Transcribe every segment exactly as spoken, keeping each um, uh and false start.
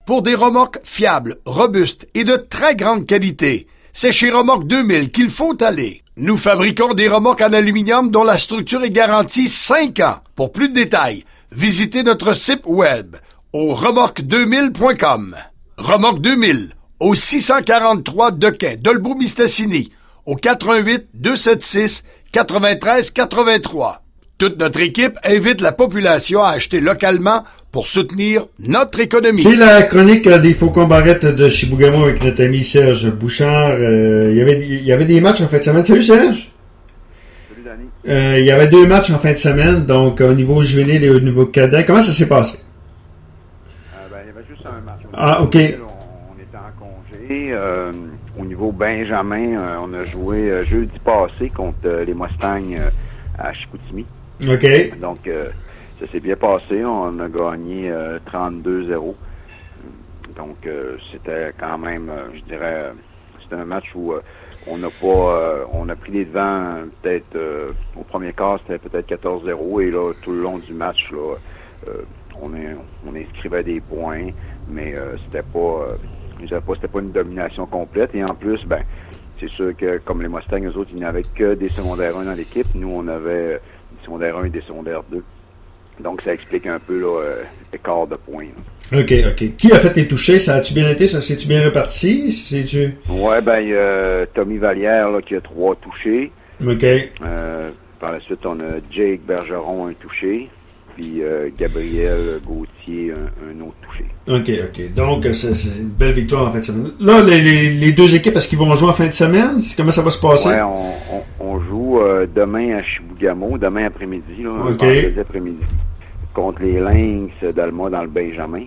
pour des remorques fiables, robustes et de très grande qualité. C'est chez Remorque deux mille qu'il faut aller. Nous fabriquons des remorques en aluminium dont la structure est garantie cinq ans. Pour plus de détails, visitez notre site web au remorque deux mille point com. Remorque deux mille, au six cent quarante-trois de quai Dolbeau-Mistassini, au quatre un huit, deux sept six, neuf trois huit trois. Toute notre équipe invite la population à acheter localement pour soutenir notre économie. C'est la chronique des Faucons Barrettes de Chibougamau avec notre ami Serge Bouchard. Euh, il, y avait, il y avait des matchs en fin de semaine. Salut Serge! Salut Danny. Euh, il y avait deux matchs en fin de semaine, donc au niveau juvénile et au niveau cadet. Comment ça s'est passé? Euh, ben, il y avait juste un match. Ah, OK. On, on était en congé. Euh, au niveau Benjamin, euh, on a joué euh, jeudi passé contre euh, les Mustangs euh, à Chicoutimi. OK. Donc, euh, ça s'est bien passé. On a gagné euh, trente-deux zéro. Donc, euh, c'était quand même, euh, je dirais, euh, c'était un match où euh, on n'a pas, euh, on a pris les devants euh, peut-être euh, au premier quart, c'était peut-être quatorze zéro. Et là, tout le long du match, là, euh, on, est, on inscrivait des points, mais euh, c'était pas, euh, je dirais pas, c'était pas une domination complète. Et en plus, ben, c'est sûr que comme les Mustangs, eux autres, ils n'avaient que des secondaires un dans l'équipe. Nous, on avait des secondaires un et des secondaires deux. Donc, ça explique un peu là, euh, l'écart de points. Là. OK, OK. Qui a fait tes touchés? Ça a-tu bien été? Ça s'est-tu bien réparti? C'est-tu... Ouais, ben, il y a Tommy Vallière là, qui a trois touchés. OK. Euh, par la suite, on a Jake Bergeron, un touché. Puis euh, Gabriel Gauthier, un, un autre touché. OK, OK. Donc, c'est, c'est une belle victoire en fin de semaine. Là, les, les, les deux équipes, est-ce qu'ils vont jouer en fin de semaine? Comment ça va se passer? Ouais, on, on, on joue euh, demain à Chibougamau, demain après-midi, là, OK. vendredi après-midi, contre les Lynx d'Alma dans le Benjamin.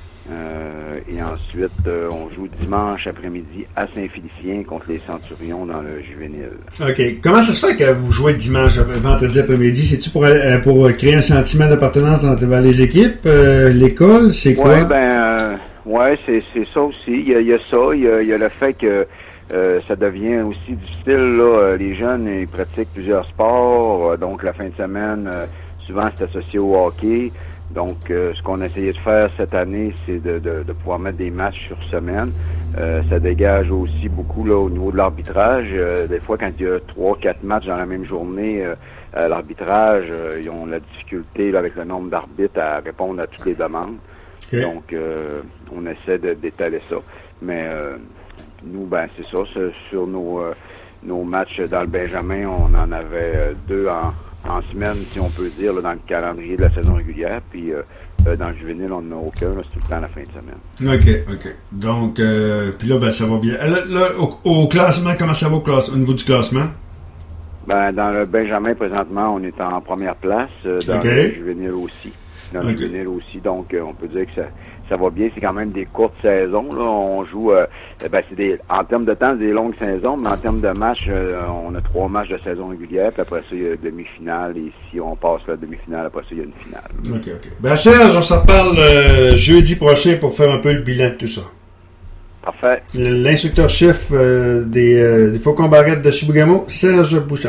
Euh, et ensuite, euh, on joue dimanche après-midi à Saint-Félicien contre les Centurions dans le juvénile. OK. Comment ça se fait que vous jouez dimanche, vendredi après-midi? C'est-tu pour, pour créer un sentiment d'appartenance dans, dans les équipes, euh, l'école? C'est quoi? Ouais, ben, euh, ouais, c'est, c'est ça aussi. Il y a, il y a ça. Il y a, il y a le fait que euh, ça devient aussi difficile, là. Les jeunes, ils pratiquent plusieurs sports. Donc, la fin de semaine, euh, souvent, c'est associé au hockey. Donc, euh, ce qu'on a essayé de faire cette année, c'est de, de, de pouvoir mettre des matchs sur semaine. Euh, ça dégage aussi beaucoup là au niveau de l'arbitrage. Euh, des fois, quand il y a trois, quatre matchs dans la même journée, euh, à l'arbitrage, euh, ils ont la difficulté là, avec le nombre d'arbitres à répondre à toutes les demandes. Okay. Donc, euh, on essaie de, d'étaler ça. Mais euh, nous, ben c'est ça. C'est, sur nos, euh, nos matchs dans le Benjamin, on en avait euh, deux en en semaine, si on peut dire, là, dans le calendrier de la saison régulière. Puis euh, euh, dans le juvénile, on n'en a aucun. Là, c'est tout le temps à la fin de semaine. OK, OK. Donc, euh, puis là, ben, ça va bien. Là, là au, au classement, comment ça va au, classe, au niveau du classement? Ben, dans le Benjamin, présentement, on est en première place. Euh, dans okay. le juvénile aussi. Dans le okay. juvénile aussi. Donc, euh, on peut dire que ça, ça va bien. C'est quand même des courtes saisons. Là. On joue, euh, ben, c'est des, en termes de temps, c'est des longues saisons, mais en termes de matchs, euh, on a trois matchs de saison régulière, puis après ça, il y a une demi-finale, et si on passe la demi-finale, après ça, il y a une finale. OK, OK. Ben, Serge, on s'en reparle euh, jeudi prochain pour faire un peu le bilan de tout ça. Parfait. L'instructeur-chef euh, des, euh, des Faucons Barrettes de Chibougamau, Serge Bouchard.